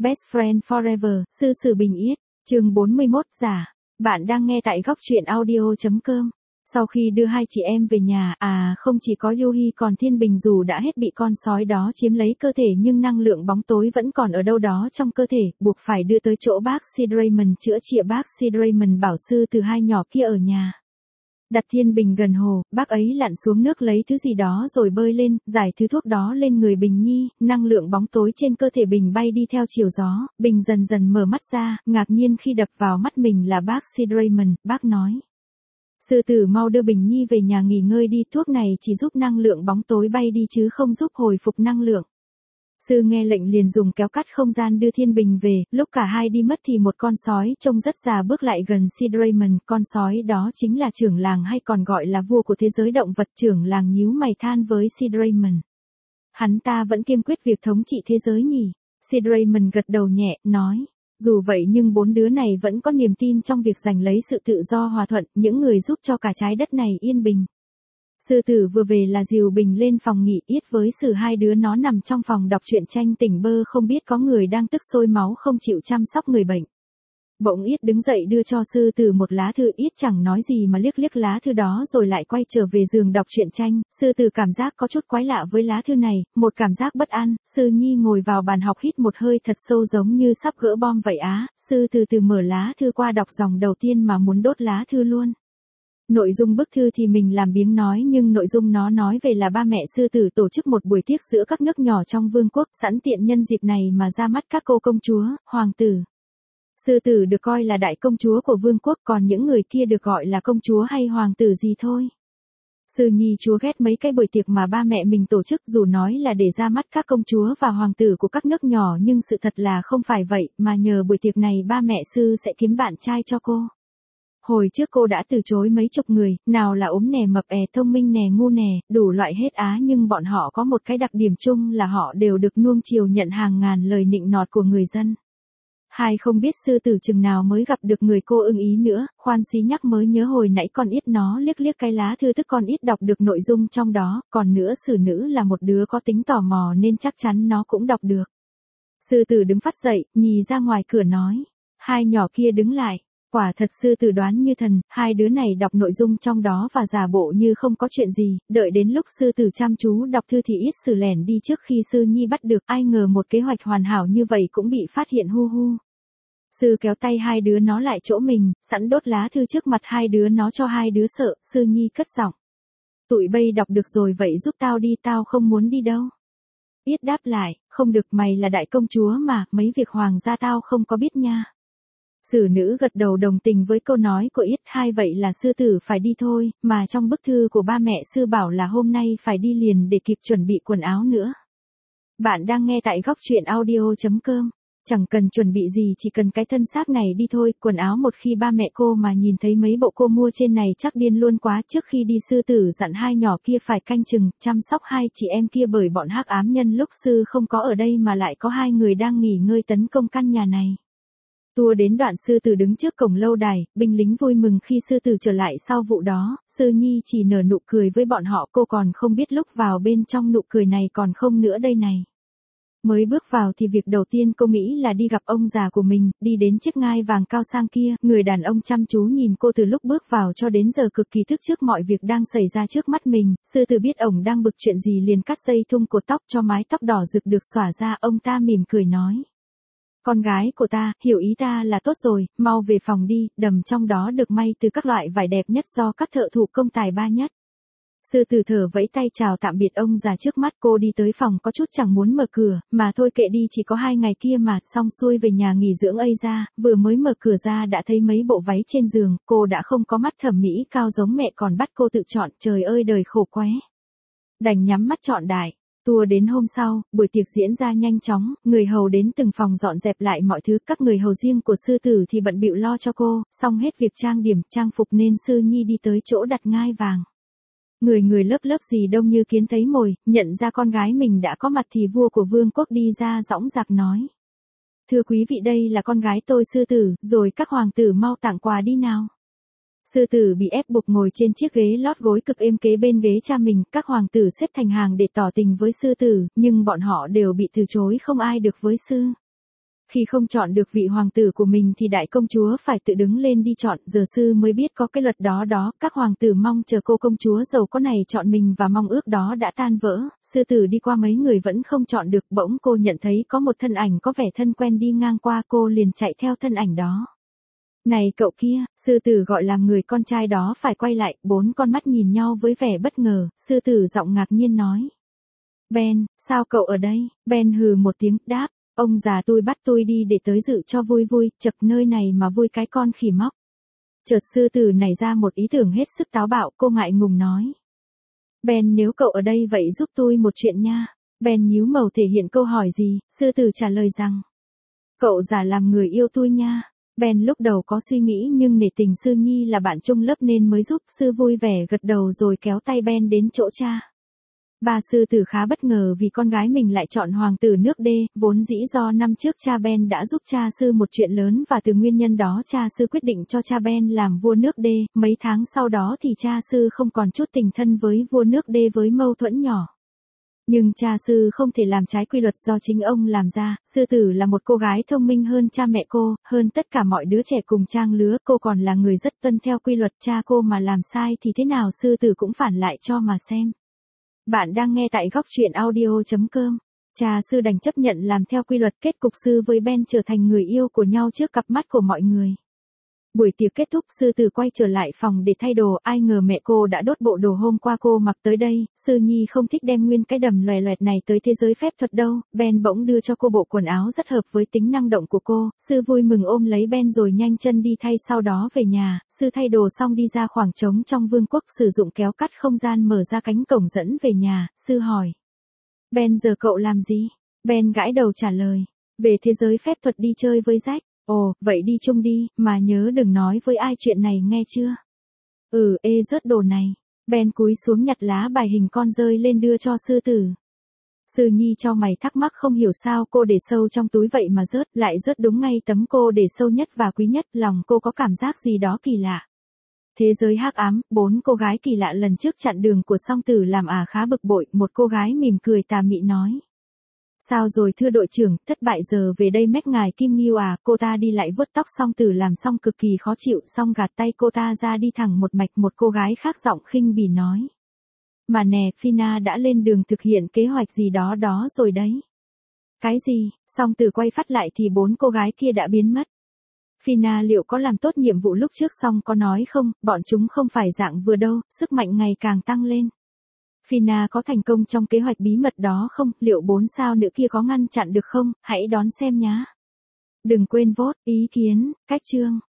Best Friend Forever, Sư Sử Bình Yết, chương 41 giả. Bạn đang nghe tại góc truyện audio.com. Sau khi đưa hai chị em về nhà, không chỉ có Yuhi còn Thiên Bình dù đã hết bị con sói đó chiếm lấy cơ thể nhưng năng lượng bóng tối vẫn còn ở đâu đó trong cơ thể, buộc phải đưa tới chỗ bác Sid Raymond chữa trị. Bác Sid Raymond bảo Sư Từ hai nhỏ kia ở nhà. Đặt Thiên Bình gần hồ, bác ấy lặn xuống nước lấy thứ gì đó rồi bơi lên, giải thứ thuốc đó lên người Bình Nhi, năng lượng bóng tối trên cơ thể Bình bay đi theo chiều gió, Bình dần dần mở mắt ra, ngạc nhiên khi đập vào mắt mình là bác Sid Raymond, bác nói. Sư Tử mau đưa Bình Nhi về nhà nghỉ ngơi đi, thuốc này chỉ giúp năng lượng bóng tối bay đi chứ không giúp hồi phục năng lượng. Sư nghe lệnh liền dùng kéo cắt không gian đưa Thiên Bình về, lúc cả hai đi mất thì một con sói trông rất già bước lại gần Sid Raymond, con sói đó chính là trưởng làng hay còn gọi là vua của thế giới động vật. Trưởng làng nhíu mày than với Sid Raymond. Hắn ta vẫn kiên quyết việc thống trị thế giới nhỉ? Sid Raymond gật đầu nhẹ, nói. Dù vậy nhưng bốn đứa này vẫn có niềm tin trong việc giành lấy sự tự do hòa thuận, những người giúp cho cả trái đất này yên bình. Sư Tử vừa về là dìu Bình lên phòng nghỉ, Yết với Sử hai đứa nó nằm trong phòng đọc truyện tranh tỉnh bơ không biết có người đang tức sôi máu không chịu chăm sóc người bệnh. Bỗng Yết đứng dậy đưa cho Sư Tử một lá thư, Yết chẳng nói gì mà liếc liếc lá thư đó rồi lại quay trở về giường đọc truyện tranh. Sư Tử cảm giác có chút quái lạ với lá thư này, một cảm giác bất an. Sư Nhi ngồi vào bàn học hít một hơi thật sâu giống như sắp gỡ bom vậy á. Sư từ từ mở lá thư qua đọc dòng đầu tiên mà muốn đốt lá thư luôn. Nội dung bức thư thì mình làm biếng nói nhưng nội dung nó nói về là ba mẹ Sư Tử tổ chức một buổi tiệc giữa các nước nhỏ trong vương quốc, sẵn tiện nhân dịp này mà ra mắt các cô công chúa, hoàng tử. Sư Tử được coi là đại công chúa của vương quốc, còn những người kia được gọi là công chúa hay hoàng tử gì thôi. Sư Nhi chúa ghét mấy cái buổi tiệc mà ba mẹ mình tổ chức, dù nói là để ra mắt các công chúa và hoàng tử của các nước nhỏ nhưng sự thật là không phải vậy, mà nhờ buổi tiệc này ba mẹ Sư sẽ kiếm bạn trai cho cô. Hồi trước cô đã từ chối mấy chục người, nào là ốm nè, mập thông minh nè, ngu nè, đủ loại hết á, nhưng bọn họ có một cái đặc điểm chung là họ đều được nuông chiều nhận hàng ngàn lời nịnh nọt của người dân. Hai không biết Sư Tử chừng nào mới gặp được người cô ưng ý nữa, khoan xí nhắc mới nhớ hồi nãy con Yết nó liếc liếc cái lá thư tức con Yết đọc được nội dung trong đó, còn nữa Sử nữ là một đứa có tính tò mò nên chắc chắn nó cũng đọc được. Sư Tử đứng phát dậy, nhì ra ngoài cửa nói. Hai nhỏ kia đứng lại. Quả thật Sư Tử đoán như thần, hai đứa này đọc nội dung trong đó và giả bộ như không có chuyện gì, đợi đến lúc Sư Tử chăm chú đọc thư thì Yết Sử lẻn đi trước khi Sư Nhi bắt được, ai ngờ một kế hoạch hoàn hảo như vậy cũng bị phát hiện hu hu. Sư kéo tay hai đứa nó lại chỗ mình, sẵn đốt lá thư trước mặt hai đứa nó cho hai đứa sợ, Sư Nhi cất giọng. Tụi bây đọc được rồi vậy giúp tao đi, tao không muốn đi đâu. Yết đáp lại, không được, mày là đại công chúa mà, mấy việc hoàng gia tao không có biết nha. Sử nữ gật đầu đồng tình với câu nói của Yết, hai vậy là Sư Tử phải đi thôi, mà trong bức thư của ba mẹ Sư bảo là hôm nay phải đi liền để kịp chuẩn bị quần áo nữa. Bạn đang nghe tại góc truyện audio.com. Chẳng cần chuẩn bị gì, chỉ cần cái thân xác này đi thôi, quần áo một khi ba mẹ cô mà nhìn thấy mấy bộ cô mua trên này chắc điên luôn quá. Trước khi đi Sư Tử dặn hai nhỏ kia phải canh chừng, chăm sóc hai chị em kia bởi bọn hắc ám nhân lúc Sư không có ở đây mà lại có hai người đang nghỉ ngơi tấn công căn nhà này. Tua đến đoạn Sư Tử đứng trước cổng lâu đài, binh lính vui mừng khi Sư Tử trở lại sau vụ đó, Sư Nhi chỉ nở nụ cười với bọn họ, cô còn không biết lúc vào bên trong nụ cười này còn không nữa đây này. Mới bước vào thì việc đầu tiên cô nghĩ là đi gặp ông già của mình, đi đến chiếc ngai vàng cao sang kia, người đàn ông chăm chú nhìn cô từ lúc bước vào cho đến giờ cực kỳ thức trước mọi việc đang xảy ra trước mắt mình. Sư Tử biết ổng đang bực chuyện gì liền cắt dây thun cột tóc cho mái tóc đỏ rực được xõa ra, ông ta mỉm cười nói. Con gái của ta, hiểu ý ta là tốt rồi, mau về phòng đi, đầm trong đó được may từ các loại vải đẹp nhất do các thợ thủ công tài ba nhất. Sư Tử thở vẫy tay chào tạm biệt ông già trước mắt, cô đi tới phòng có chút chẳng muốn mở cửa, mà thôi kệ đi, chỉ có 2 ngày kia mà, xong xuôi về nhà nghỉ dưỡng ây ra, vừa mới mở cửa ra đã thấy mấy bộ váy trên giường, cô đã không có mắt thẩm mỹ cao giống mẹ còn bắt cô tự chọn, trời ơi đời khổ quá. Đành nhắm mắt chọn đại. Tua đến hôm sau, buổi tiệc diễn ra nhanh chóng, người hầu đến từng phòng dọn dẹp lại mọi thứ, các người hầu riêng của Sư Tử thì bận bịu lo cho cô, xong hết việc trang điểm, trang phục nên Sư Nhi đi tới chỗ đặt ngai vàng. Người lớp lớp gì đông như kiến thấy mồi, nhận ra con gái mình đã có mặt thì vua của vương quốc đi ra dõng dạc nói. Thưa quý vị, đây là con gái tôi Sư Tử, rồi các hoàng tử mau tặng quà đi nào. Sư Tử bị ép buộc ngồi trên chiếc ghế lót gối cực êm kế bên ghế cha mình, các hoàng tử xếp thành hàng để tỏ tình với Sư Tử, nhưng bọn họ đều bị từ chối, không ai được với Sư. Khi không chọn được vị hoàng tử của mình thì đại công chúa phải tự đứng lên đi chọn, giờ sư mới biết có cái luật đó, các hoàng tử mong chờ cô công chúa giàu có này chọn mình và mong ước đó đã tan vỡ, sư tử đi qua mấy người vẫn không chọn được, bỗng cô nhận thấy có một thân ảnh có vẻ thân quen đi ngang qua, cô liền chạy theo thân ảnh đó. Này cậu kia, sư tử gọi làm người con trai đó phải quay lại, 4 con mắt nhìn nhau với vẻ bất ngờ, sư tử giọng ngạc nhiên nói. Ben, sao cậu ở đây? Ben hừ một tiếng, đáp. Ông già tôi bắt tôi đi để tới dự cho vui vui, chật nơi này mà vui cái con khỉ móc. Chợt sư tử nảy ra một ý tưởng hết sức táo bạo, cô ngại ngùng nói. Ben, nếu cậu ở đây vậy giúp tôi một chuyện nha. Ben nhíu mày thể hiện câu hỏi gì, sư tử trả lời rằng. Cậu giả làm người yêu tôi nha. Ben lúc đầu có suy nghĩ nhưng nể tình sư nhi là bạn chung lớp nên mới giúp, sư vui vẻ gật đầu rồi kéo tay Ben đến chỗ cha. Bà sư tử khá bất ngờ vì con gái mình lại chọn hoàng tử nước D, vốn dĩ do năm trước cha Ben đã giúp cha sư một chuyện lớn và từ nguyên nhân đó cha sư quyết định cho cha Ben làm vua nước D, mấy tháng sau đó thì cha sư không còn chút tình thân với vua nước D với mâu thuẫn nhỏ. Nhưng cha sư không thể làm trái quy luật do chính ông làm ra, sư tử là một cô gái thông minh hơn cha mẹ cô, hơn tất cả mọi đứa trẻ cùng trang lứa, cô còn là người rất tuân theo quy luật, cha cô mà làm sai thì thế nào sư tử cũng phản lại cho mà xem. Bạn đang nghe tại góc truyện audio.com. Cha sư đành chấp nhận làm theo quy luật, kết cục sư với Ben trở thành người yêu của nhau trước cặp mắt của mọi người. Buổi tiệc kết thúc, sư tử quay trở lại phòng để thay đồ, ai ngờ mẹ cô đã đốt bộ đồ hôm qua cô mặc tới đây, sư nhi không thích đem nguyên cái đầm loè loẹt này tới thế giới phép thuật đâu, Ben bỗng đưa cho cô bộ quần áo rất hợp với tính năng động của cô, sư vui mừng ôm lấy Ben rồi nhanh chân đi thay, sau đó về nhà, sư thay đồ xong đi ra khoảng trống trong vương quốc sử dụng kéo cắt không gian mở ra cánh cổng dẫn về nhà, sư hỏi. Ben giờ cậu làm gì? Ben gãi đầu trả lời, về thế giới phép thuật đi chơi với Jack. Ồ, vậy đi chung đi, mà nhớ đừng nói với ai chuyện này nghe chưa? Rớt đồ này. Ben cúi xuống nhặt lá bài hình con dơi lên đưa cho sư tử. Sư nhi chau mày thắc mắc không hiểu sao cô để sâu trong túi vậy mà rớt, lại rớt đúng ngay tấm cô để sâu nhất và quý nhất, lòng cô có cảm giác gì đó kỳ lạ. Thế giới hắc ám, 4 cô gái kỳ lạ lần trước chặn đường của song tử làm khá bực bội, một cô gái mỉm cười tà mị nói. Sao rồi thưa đội trưởng, thất bại giờ về đây mách ngài Kim Nghiêu à, cô ta đi lại vuốt tóc song tử làm xong cực kỳ khó chịu, xong gạt tay cô ta ra đi thẳng một mạch, một cô gái khác giọng khinh bỉ nói. Mà nè, Phina đã lên đường thực hiện kế hoạch gì đó rồi đấy. Cái gì, song tử quay phát lại thì 4 cô gái kia đã biến mất. Phina liệu có làm tốt nhiệm vụ lúc trước song có nói không, bọn chúng không phải dạng vừa đâu, sức mạnh ngày càng tăng lên. Phina có thành công trong kế hoạch bí mật đó không, liệu 4 sao nữa kia có ngăn chặn được không, hãy đón xem nhá. Đừng quên vote, ý kiến, cách chương.